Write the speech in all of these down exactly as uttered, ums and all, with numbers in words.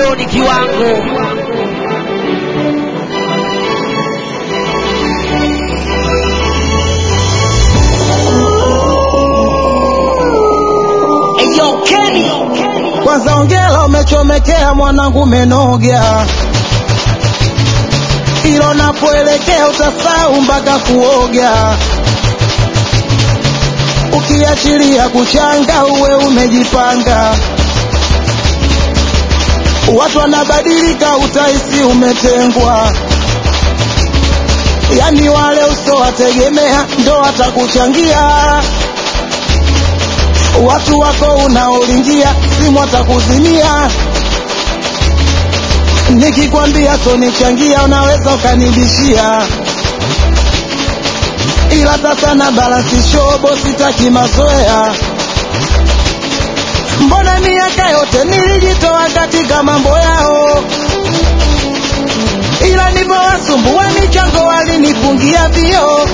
Doni kiwango. Eyo Kenny, kwanza ongela umechomekea mwanangu menogea, ilo napoelekea utasahau mpaka kuoga, ukiachilia kuchanga uwe umejipanga, watu wanabadilika utahisi umetengwa, yani wale usowategemea ndo watakuchangia, watu wako unaolingia simu watakuzimia, nikikwambia sonichangia unaweza ukanibishia, ila sasa na balance shobo sitaki mazoea. Mbona miaka yote nilijitoa katika mambo yao, ila nipo wasumbua michango walinifungia vio,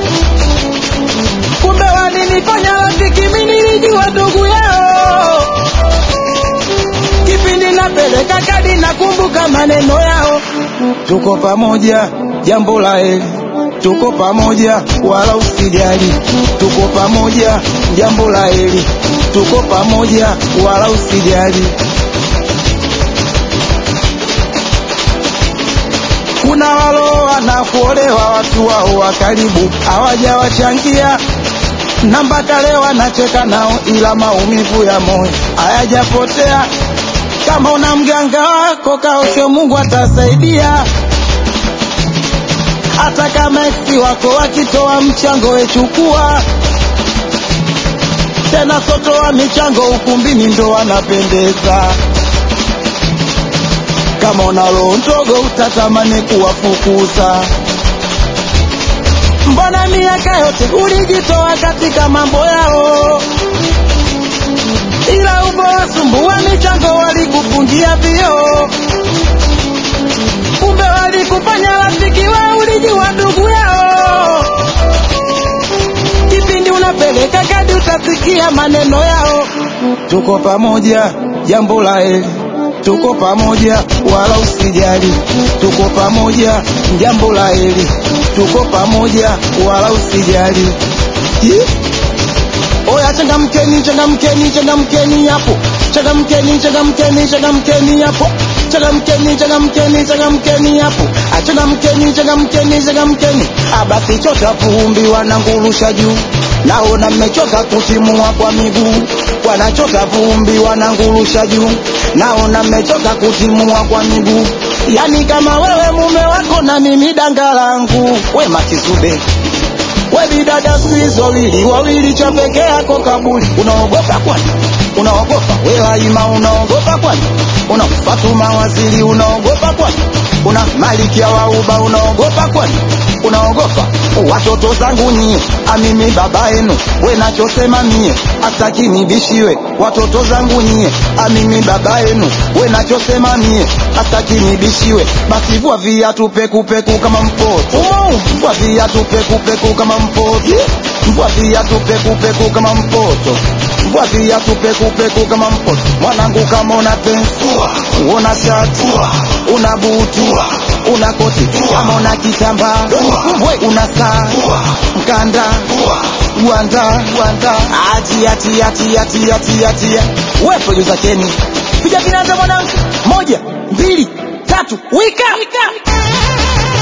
kumbe walinifanya rafiki mimi nilijua ndugu yao, kipindi napeleka kadi nakumbuka maneno yao, tuko pamoja jambo la heri, tuko pamoja wala usijali, tuko pamoja jambo la heri, tuko pamoja wala usijali. Kuna waloa na kuolewa watu wao wa karibu hawajawachangia, na mpaka leo wanacheka nao, ila maumivu ya moyo hayajapotea. Kama una mganga wako kaosho, Mungu atasaidia. Hata kama eksi wako wakitoa mchango wechukua, tena soto wa michango ukumbini ndo wanapendeza. Kama una roho ndogo utatamani kuwafukuza. Mbona miaka yote ulijitoa katika mambo yao, ila ubo wasumbua michango walikufungia vio, kumbe walikufanya rafiki wa ulijua ndugu yao, kipindi unapeleka kadi utasikia maneno yao, tuko pamoja jambo la heri, tuko pamoja wala usijali, tuko pamoja jambo la heri, tuko pamoja wala usijali. Oya changamkeni changamkeni changamkeni hapo, changamkeni changamkeni changamkeni hapo, changamkeni changamkeni changamkeni hapo, changamkeni changamkeni changamkeni. Abasi chota vumbi wanangurusha juu, naona mmechoka kutimua kwa miguu, wanachota vumbi wanangurusha juu, naona mmechoka kutimua kwa miguu. Yani kama wewe mume wako na mimi danga langu, we Makizube we bidada sizo wili wawili cha peke yako kabuli, unaogopa kwani? Unaogopa we Haima, unaogopa kwani? Una Fatuma waziri, unaogopa kwani? Una Malikia wa Uba, unaogopa kwani? Unaogopa watoto zangu nyie, amimi baba yenu, we nachosema mie asaki nibishiwe. Watoto zangu nyie, amimi baba yenu, we nachosema mie asaki nibishiwe. Basi vua viatu peku peku kama mpoto, vua viatu peku peku kama mpoto, vua viatu peku peku kama mpoto, vua viatu peku peku kama mpoto. Mwanangu kama una pensi, una shati, una buti, una koti, kama una kitambaa, una saa, mkanda, Wanda, wanda, ati ati ati ati ati ati. We producer Kenny, piga vinanda mwanangu, moja, mbili, tatu, wika, wika.